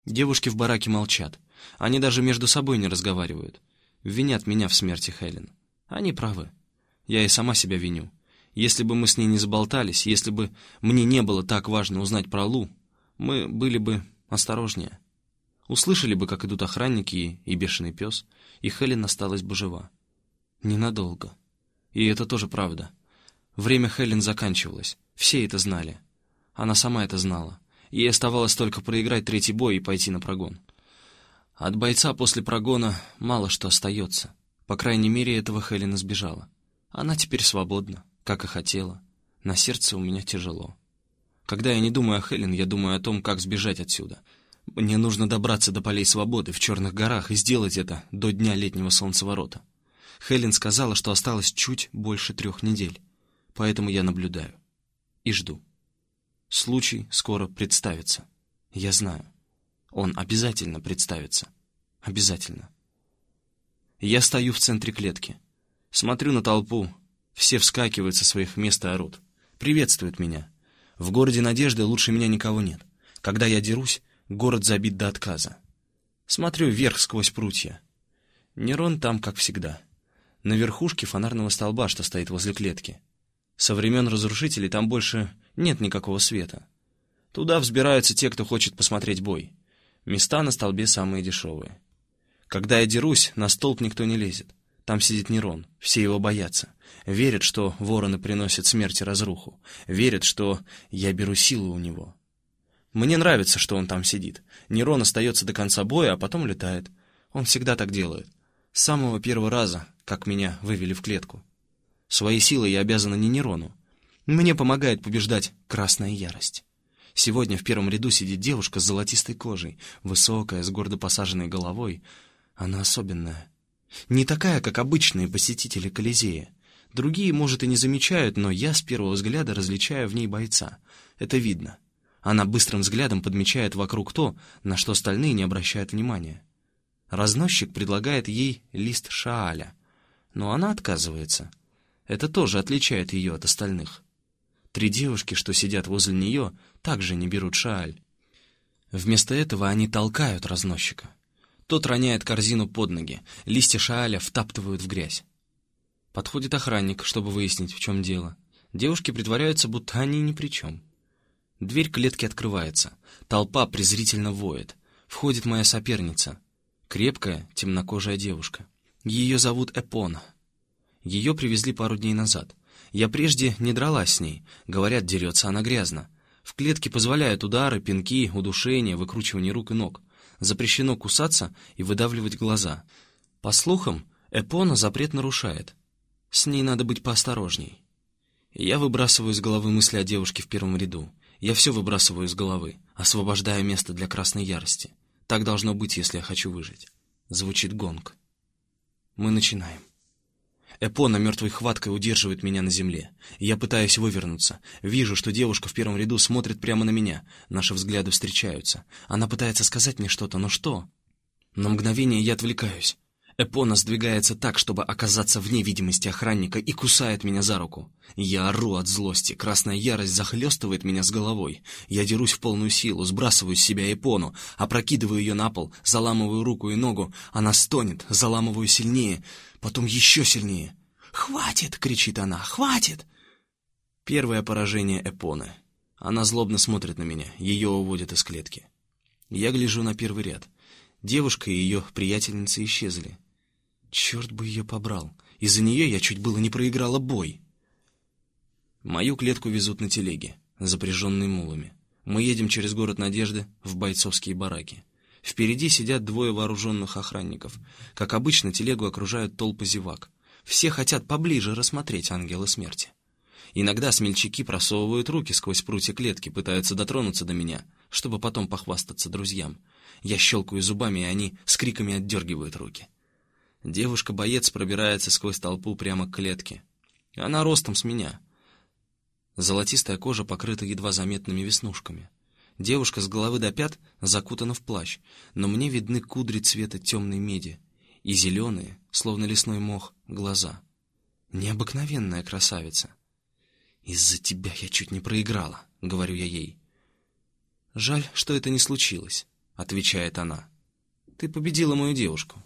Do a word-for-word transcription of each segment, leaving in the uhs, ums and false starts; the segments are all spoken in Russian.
Девушки в бараке молчат. Они даже между собой не разговаривают. Винят меня в смерти Хелен. Они правы. Я и сама себя виню. Если бы мы с ней не заболтались, если бы мне не было так важно узнать про Лу, мы были бы осторожнее. Услышали бы, как идут охранники и, и бешеный пес, и Хелен осталась бы жива. Ненадолго. И это тоже правда. Время Хелен заканчивалось. Все это знали. Она сама это знала. Ей оставалось только проиграть третий бой и пойти на прогон. От бойца после прогона мало что остается. По крайней мере, этого Хелен избежала. Она теперь свободна, как и хотела. На сердце у меня тяжело. Когда я не думаю о Хелен, я думаю о том, как сбежать отсюда. Мне нужно добраться до полей свободы в Черных горах и сделать это до дня летнего солнцеворота. Хелен сказала, что осталось чуть больше трех недель. Поэтому я наблюдаю. И жду. Случай скоро представится. Я знаю. Он обязательно представится. Обязательно. Я стою в центре клетки. Смотрю на толпу. Все вскакивают со своих мест и орут. Приветствуют меня. В городе Надежды лучше меня никого нет. Когда я дерусь, город забит до отказа. Смотрю вверх сквозь прутья. Нерон там, как всегда. На верхушке фонарного столба, что стоит возле клетки. Со времен разрушителей там больше нет никакого света. Туда взбираются те, кто хочет посмотреть бой. Места на столбе самые дешевые. Когда я дерусь, на столб никто не лезет. Там сидит Нерон, все его боятся. Верят, что вороны приносят смерть и разруху. Верят, что я беру силу у него. Мне нравится, что он там сидит. Нерон остается до конца боя, а потом улетает. Он всегда так делает. С самого первого раза, как меня вывели в клетку. Своей силой я обязана не Нерону. Мне помогает побеждать красная ярость. Сегодня в первом ряду сидит девушка с золотистой кожей, высокая, с гордо посаженной головой. Она особенная. Не такая, как обычные посетители Колизея. Другие, может, и не замечают, но я с первого взгляда различаю в ней бойца. Это видно. Она быстрым взглядом подмечает вокруг то, на что остальные не обращают внимания. Разносчик предлагает ей лист шааля, но она отказывается. Это тоже отличает ее от остальных. Три девушки, что сидят возле нее, также не берут шааль. Вместо этого они толкают разносчика. Тот роняет корзину под ноги, листья шааля втаптывают в грязь. Подходит охранник, чтобы выяснить, в чем дело. Девушки притворяются, будто они ни при чем. Дверь клетки открывается. Толпа презрительно воет. Входит моя соперница. Крепкая, темнокожая девушка. Ее зовут Эпона. Ее привезли пару дней назад. Я прежде не дралась с ней. Говорят, дерется она грязно. В клетке позволяют удары, пинки, удушения, выкручивание рук и ног. Запрещено кусаться и выдавливать глаза. По слухам, Эпона запрет нарушает. С ней надо быть поосторожней. Я выбрасываю из головы мысли о девушке в первом ряду. Я все выбрасываю из головы, освобождая место для красной ярости. Так должно быть, если я хочу выжить. Звучит гонг. Мы начинаем. Эпона мертвой хваткой удерживает меня на земле. Я пытаюсь вывернуться. Вижу, что девушка в первом ряду смотрит прямо на меня. Наши взгляды встречаются. Она пытается сказать мне что-то, но что? На мгновение я отвлекаюсь. Эпона сдвигается так, чтобы оказаться вне видимости охранника, и кусает меня за руку. Я ору от злости. Красная ярость захлестывает меня с головой. Я дерусь в полную силу, сбрасываю с себя Эпону, опрокидываю ее на пол, заламываю руку и ногу. Она стонет, заламываю сильнее, потом еще сильнее. «Хватит!» — кричит она. «Хватит!» Первое поражение Эпоны. Она злобно смотрит на меня. Ее уводят из клетки. Я гляжу на первый ряд. Девушка и ее приятельница исчезли. Черт бы ее побрал. Из-за нее я чуть было не проиграла бой. Мою клетку везут на телеге, запряженной мулами. Мы едем через город Надежды в бойцовские бараки. Впереди сидят двое вооруженных охранников. Как обычно, телегу окружают толпы зевак. Все хотят поближе рассмотреть ангела смерти. Иногда смельчаки просовывают руки сквозь прутья клетки, пытаются дотронуться до меня, чтобы потом похвастаться друзьям. Я щелкаю зубами, и они с криками отдергивают руки. Девушка-боец пробирается сквозь толпу прямо к клетке. Она ростом с меня. Золотистая кожа покрыта едва заметными веснушками. Девушка с головы до пят закутана в плащ, но мне видны кудри цвета темной меди и зеленые, словно лесной мох, глаза. Необыкновенная красавица. «Из-за тебя я чуть не проиграла», — говорю я ей. Жаль, что это не случилось. — отвечает она. «Ты победила мою девушку».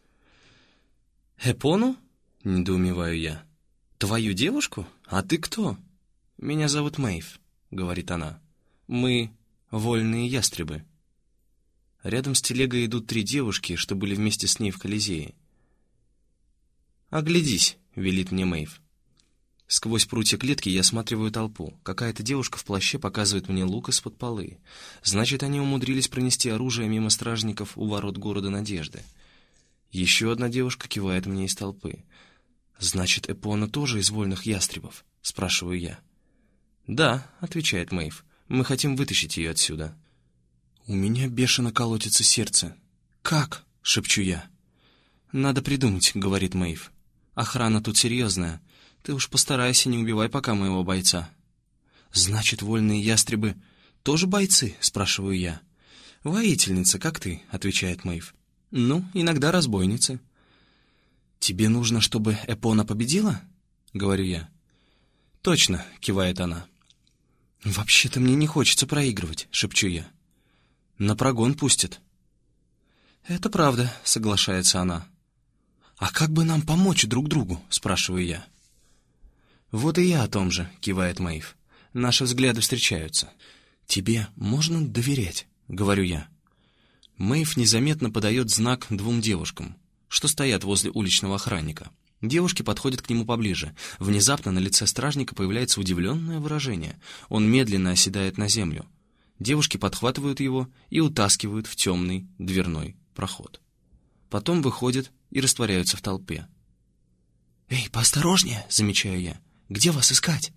«Эпону?» — недоумеваю я. «Твою девушку? А ты кто?» «Меня зовут Мэйв», — говорит она. «Мы вольные ястребы». Рядом с телегой идут три девушки, что были вместе с ней в Колизее. «Оглядись», — велит мне Мэйв. Сквозь прутья клетки я осматриваю толпу. Какая-то девушка в плаще показывает мне лук из-под полы. Значит, они умудрились пронести оружие мимо стражников у ворот города Надежды. Еще одна девушка кивает мне из толпы. «Значит, Эпона тоже из вольных ястребов?» — спрашиваю я. «Да», — отвечает Мэйв, — «мы хотим вытащить ее отсюда». У меня бешено колотится сердце. «Как?» — шепчу я. «Надо придумать», — говорит Мэйв. «Охрана тут серьезная. Ты уж постарайся, не убивай пока моего бойца». «Значит, вольные ястребы тоже бойцы?» — спрашиваю я. «Воительница, как ты», — отвечает Мэйв. «Ну, иногда разбойницы». «Тебе нужно, чтобы Эпона победила?» — говорю я. «Точно», — кивает она. «Вообще-то мне не хочется проигрывать», — шепчу я. «На прогон пустят». «Это правда», — соглашается она. «А как бы нам помочь друг другу?» — спрашиваю я. «Вот и я о том же», — кивает Мэйв. «Наши взгляды встречаются». «Тебе можно доверять?» — говорю я. Мэйв незаметно подает знак двум девушкам, что стоят возле уличного охранника. Девушки подходят к нему поближе. Внезапно на лице стражника появляется удивленное выражение. Он медленно оседает на землю. Девушки подхватывают его и утаскивают в темный дверной проход. Потом выходят и растворяются в толпе. «Эй, поосторожнее!» — замечаю я. «Где вас искать?»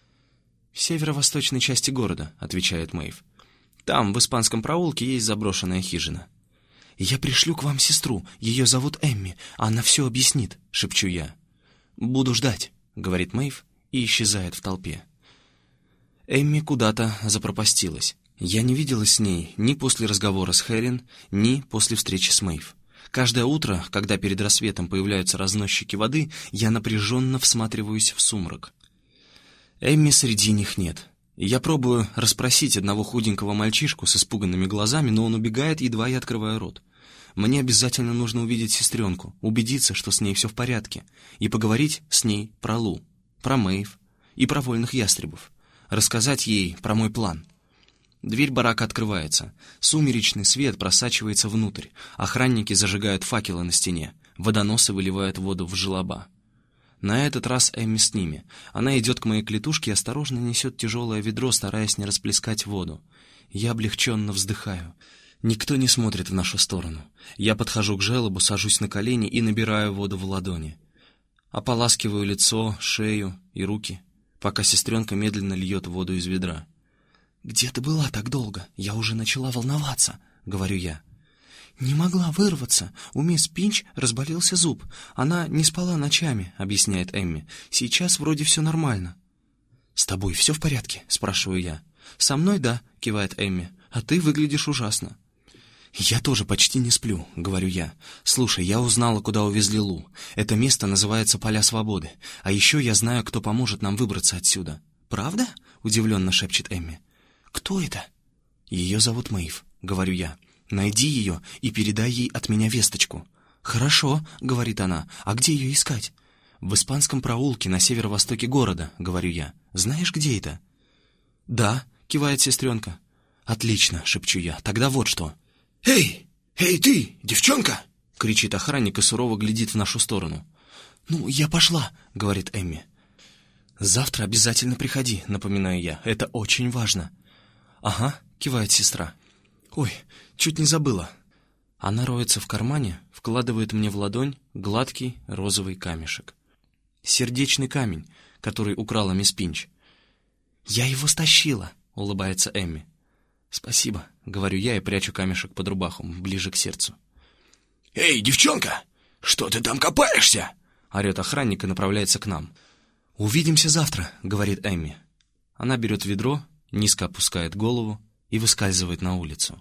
«В северо-восточной части города», — отвечает Мэйв. «Там, в испанском проулке, есть заброшенная хижина». «Я пришлю к вам сестру. Ее зовут Эмми. Она все объяснит», — шепчу я. «Буду ждать», — говорит Мэйв и исчезает в толпе. Эмми куда-то запропастилась. Я не виделась с ней ни после разговора с Хелен, ни после встречи с Мэйв. Каждое утро, когда перед рассветом появляются разносчики воды, я напряженно всматриваюсь в сумрак. Эмми среди них нет. Я пробую расспросить одного худенького мальчишку с испуганными глазами, но он убегает, едва я открываю рот. Мне обязательно нужно увидеть сестренку, убедиться, что с ней все в порядке, и поговорить с ней про Лу, про Мэйв и про вольных ястребов, рассказать ей про мой план. Дверь барака открывается. Сумеречный свет просачивается внутрь. Охранники зажигают факелы на стене. Водоносы выливают воду в желоба. На этот раз Эмми с ними. Она идет к моей клетушке и осторожно несет тяжелое ведро, стараясь не расплескать воду. Я облегченно вздыхаю. Никто не смотрит в нашу сторону. Я подхожу к желобу, сажусь на колени и набираю воду в ладони. Ополаскиваю лицо, шею и руки, пока сестренка медленно льет воду из ведра. «Где ты была так долго? Я уже начала волноваться», — говорю я. «Не могла вырваться. У мисс Пинч разболелся зуб. Она не спала ночами», — объясняет Эмми. «Сейчас вроде все нормально». «С тобой все в порядке?» — спрашиваю я. «Со мной да», — кивает Эмми. «А ты выглядишь ужасно». «Я тоже почти не сплю», — говорю я. «Слушай, я узнала, куда увезли Лу. Это место называется Поля Свободы. А еще я знаю, кто поможет нам выбраться отсюда». «Правда?» — удивленно шепчет Эмми. «Кто это?» «Ее зовут Мэйв», — говорю я. «Найди ее и передай ей от меня весточку». «Хорошо», — говорит она. «А где ее искать?» «В испанском проулке на северо-востоке города», — говорю я. «Знаешь, где это?» «Да», — кивает сестренка. «Отлично», — шепчу я. «Тогда вот что». «Эй! Эй, ты, девчонка!» — кричит охранник и сурово глядит в нашу сторону. «Ну, я пошла», — говорит Эмми. «Завтра обязательно приходи», — напоминаю я. «Это очень важно». «Ага», — кивает сестра. «Ой, чуть не забыла». Она роется в кармане, вкладывает мне в ладонь гладкий розовый камешек. Сердечный камень, который украла мисс Пинч. «Я его стащила», — улыбается Эмми. «Спасибо», — говорю я и прячу камешек под рубаху, ближе к сердцу. «Эй, девчонка, что ты там копаешься?» — орет охранник и направляется к нам. «Увидимся завтра», — говорит Эмми. Она берет ведро, низко опускает голову и выскальзывает на улицу.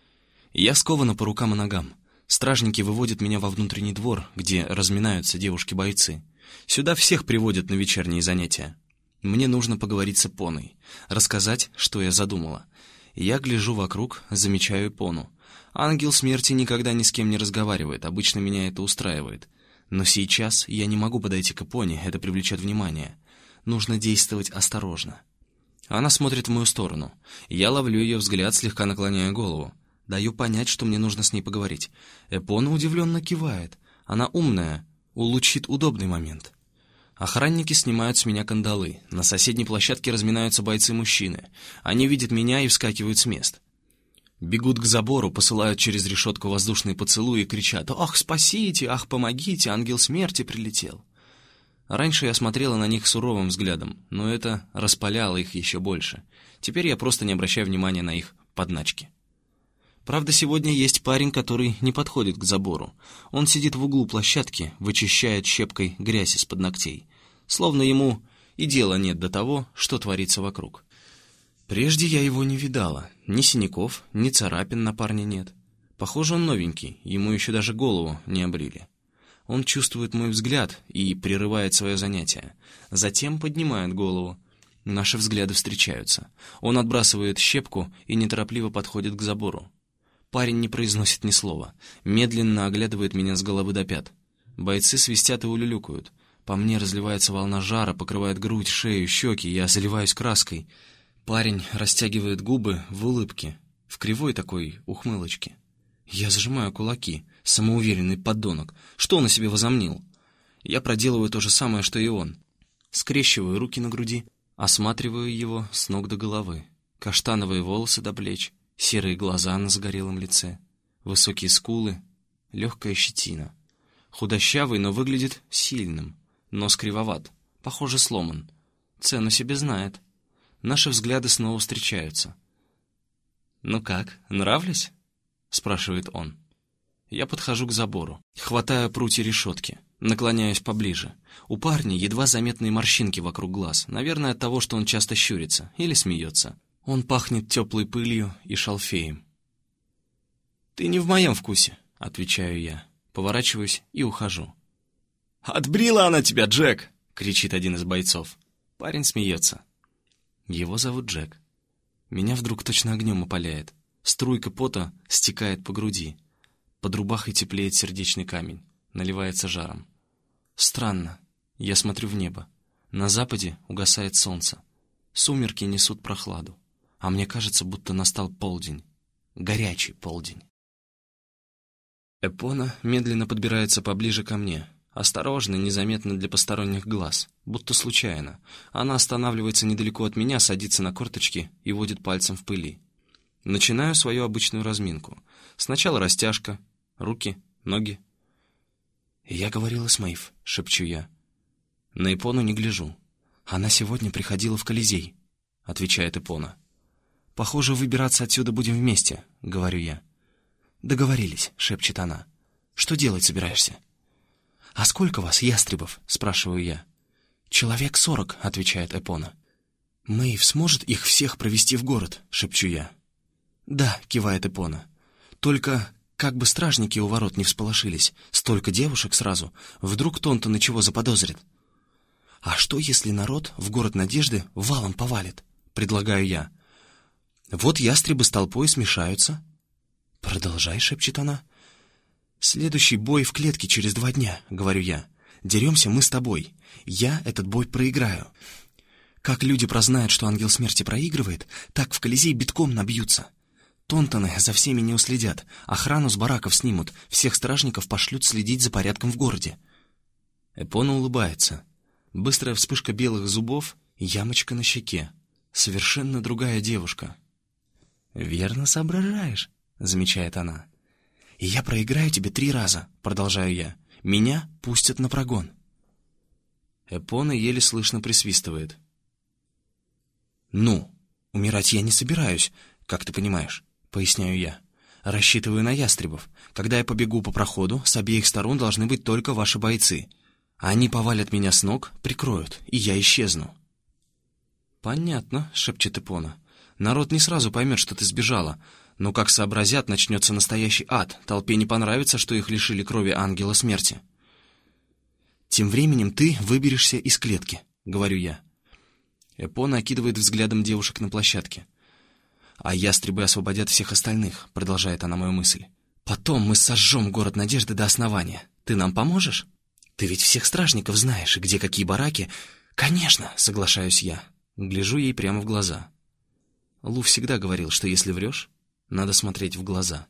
Я скована по рукам и ногам. Стражники выводят меня во внутренний двор, где разминаются девушки-бойцы. Сюда всех приводят на вечерние занятия. Мне нужно поговорить с Эпоной, рассказать, что я задумала. Я гляжу вокруг, замечаю Эпону. Ангел смерти никогда ни с кем не разговаривает, обычно меня это устраивает. Но сейчас я не могу подойти к Эпоне, это привлечет внимание. Нужно действовать осторожно. Она смотрит в мою сторону. Я ловлю ее взгляд, слегка наклоняя голову. Даю понять, что мне нужно с ней поговорить. Эпона удивленно кивает. Она умная, улучшит удобный момент. Охранники снимают с меня кандалы. На соседней площадке разминаются бойцы-мужчины. Они видят меня и вскакивают с мест. Бегут к забору, посылают через решетку воздушные поцелуи и кричат: «Ах, спасите! Ах, помогите! Ангел смерти прилетел!» Раньше я смотрела на них суровым взглядом, но это распаляло их еще больше. Теперь я просто не обращаю внимания на их подначки. Правда, сегодня есть парень, который не подходит к забору. Он сидит в углу площадки, вычищает щепкой грязь из-под ногтей. Словно ему и дела нет до того, что творится вокруг. Прежде я его не видала. Ни синяков, ни царапин на парне нет. Похоже, он новенький, ему еще даже голову не обрили. Он чувствует мой взгляд и прерывает свое занятие. Затем поднимает голову. Наши взгляды встречаются. Он отбрасывает щепку и неторопливо подходит к забору. Парень не произносит ни слова, медленно оглядывает меня с головы до пят. Бойцы свистят и улюлюкают. По мне разливается волна жара, покрывает грудь, шею, щеки, я заливаюсь краской. Парень растягивает губы в улыбке, в кривой такой ухмылочке. Я сжимаю кулаки, самоуверенный подонок. Что он о себе возомнил? Я проделываю то же самое, что и он. Скрещиваю руки на груди, осматриваю его с ног до головы. Каштановые волосы до плеч, серые глаза на загорелом лице, высокие скулы, легкая щетина. Худощавый, но выглядит сильным. Нос кривоват, похоже, сломан. Цену себе знает. Наши взгляды снова встречаются. «Ну как, нравлюсь?» — спрашивает он. Я подхожу к забору, хватаю прутья решетки, наклоняюсь поближе. У парня едва заметные морщинки вокруг глаз, наверное, от того, что он часто щурится или смеется. Он пахнет теплой пылью и шалфеем. «Ты не в моем вкусе», — отвечаю я, поворачиваюсь и ухожу. «Отбрила она тебя, Джек!» — кричит один из бойцов. Парень смеется. Его зовут Джек. Меня вдруг точно огнем опаляет. Струйка пота стекает по груди. Под рубахой теплеет сердечный камень, наливается жаром. Странно. Я смотрю в небо. На западе угасает солнце. Сумерки несут прохладу. А мне кажется, будто настал полдень. Горячий полдень. Эпона медленно подбирается поближе ко мне. Осторожно, незаметно для посторонних глаз, будто случайно. Она останавливается недалеко от меня, садится на корточки и водит пальцем в пыли. Начинаю свою обычную разминку. Сначала растяжка, руки, ноги. «Я говорила с Мэйв», — шепчу я. На Эпону не гляжу. «Она сегодня приходила в Колизей», — отвечает Эпона. «Похоже, выбираться отсюда будем вместе», — говорю я. «Договорились», — шепчет она. «Что делать собираешься?» «А сколько вас, ястребов?» — спрашиваю я. «Человек сорок», — отвечает Эпона. «Мэйв сможет их всех провести в город?» — шепчу я. «Да», — кивает Эпона. «Только как бы стражники у ворот не всполошились. Столько девушек сразу. Вдруг Тонтон и чего заподозрит?» «А что, если народ в город Надежды валом повалит?» — предлагаю я. «Вот ястребы с толпой смешаются». «Продолжай», — шепчет она. «Следующий бой в клетке через два дня», — говорю я. «Деремся мы с тобой. Я этот бой проиграю. Как люди прознают, что ангел смерти проигрывает, так в Колизей битком набьются. Тонтоны за всеми не уследят, охрану с бараков снимут, всех стражников пошлют следить за порядком в городе». Эпона улыбается. Быстрая вспышка белых зубов, ямочка на щеке. Совершенно другая девушка. «Верно соображаешь», — замечает она. «И я проиграю тебе три раза», — продолжаю я. «Меня пустят на прогон». Эпона еле слышно присвистывает. «Ну, умирать я не собираюсь, как ты понимаешь», — поясняю я. «Рассчитываю на ястребов. Когда я побегу по проходу, с обеих сторон должны быть только ваши бойцы. Они повалят меня с ног, прикроют, и я исчезну». «Понятно», — шепчет Эпона. «Народ не сразу поймет, что ты сбежала. Но как сообразят, начнется настоящий ад. Толпе не понравится, что их лишили крови ангела смерти». «Тем временем ты выберешься из клетки», — говорю я. Эпона окидывает взглядом девушек на площадке. «А ястребы освободят всех остальных», — продолжает она мою мысль. «Потом мы сожжем город Надежды до основания. Ты нам поможешь? Ты ведь всех стражников знаешь, и где какие бараки». «Конечно», — соглашаюсь я. Гляжу ей прямо в глаза. Лу всегда говорил, что если врешь, надо смотреть в глаза.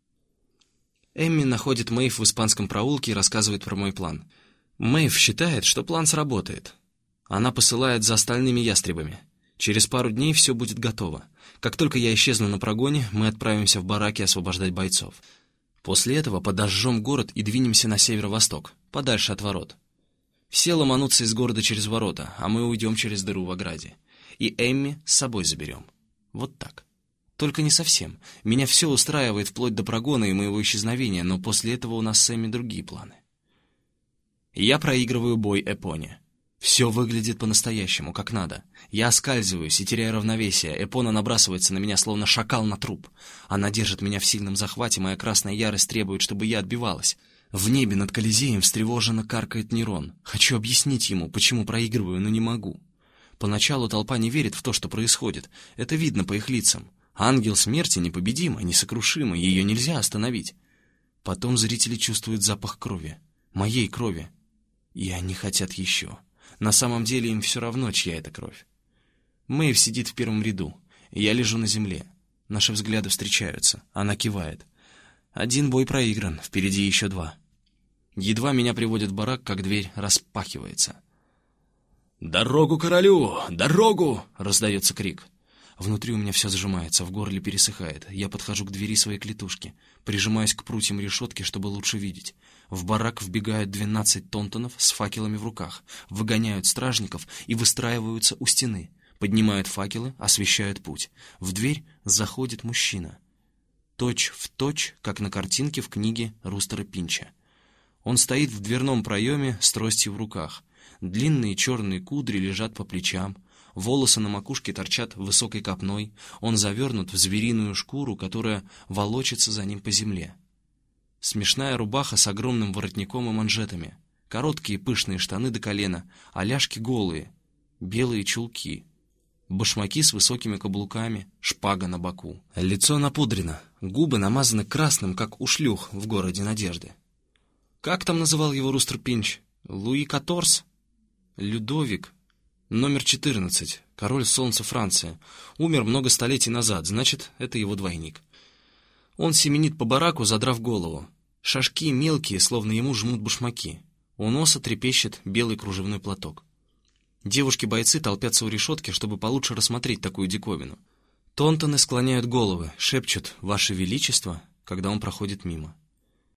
Эмми находит Мэйв в испанском проулке и рассказывает про мой план. Мэйв считает, что план сработает. Она посылает за остальными ястребами. Через пару дней все будет готово. Как только я исчезну на прогоне, мы отправимся в бараки освобождать бойцов. После этого подожжем город и двинемся на северо-восток, подальше от ворот. Все ломанутся из города через ворота, а мы уйдем через дыру в ограде. И Эмми с собой заберем. Вот так. Только не совсем. Меня все устраивает вплоть до прогона и моего исчезновения, но после этого у нас с Эмми другие планы. Я проигрываю бой Эпоне. Все выглядит по-настоящему, как надо. Я оскальзываюсь и теряю равновесие. Эпона набрасывается на меня, словно шакал на труп. Она держит меня в сильном захвате, моя красная ярость требует, чтобы я отбивалась. В небе над Колизеем встревоженно каркает Нерон. Хочу объяснить ему, почему проигрываю, но не могу. Поначалу толпа не верит в то, что происходит. Это видно по их лицам. Ангел смерти непобедима, несокрушима, ее нельзя остановить. Потом зрители чувствуют запах крови. Моей крови. И они хотят еще. На самом деле им все равно, чья это кровь. Мэйв сидит в первом ряду. Я лежу на земле. Наши взгляды встречаются. Она кивает. Один бой проигран, впереди еще два. Едва меня приводят в барак, как дверь распахивается. «Дорогу королю! Дорогу!» — раздается крик. Внутри у меня все сжимается, в горле пересыхает. Я подхожу к двери своей клетушки, прижимаюсь к прутьям решетки, чтобы лучше видеть. В барак вбегают двенадцать тонтонов с факелами в руках, выгоняют стражников и выстраиваются у стены, поднимают факелы, освещают путь. В дверь заходит мужчина. Точь в точь, как на картинке в книге Рустера Пинча. Он стоит в дверном проеме с тростью в руках. Длинные черные кудри лежат по плечам, волосы на макушке торчат высокой копной, он завернут в звериную шкуру, которая волочится за ним по земле. Смешная рубаха с огромным воротником и манжетами, короткие пышные штаны до колена, а ляжки голые, белые чулки, башмаки с высокими каблуками, шпага на боку. Лицо напудрено, губы намазаны красным, как у шлюх в городе Надежды. Как там называл его Рустер Пинч? Луи Каторс? Людовик? Номер четырнадцать, король солнца Франции. Умер много столетий назад, значит, это его двойник. Он семенит по бараку, задрав голову. Шажки мелкие, словно ему жмут башмаки. У носа трепещет белый кружевной платок. Девушки-бойцы толпятся у решетки, чтобы получше рассмотреть такую диковину. Тонтоны склоняют головы, шепчут «Ваше Величество», когда он проходит мимо.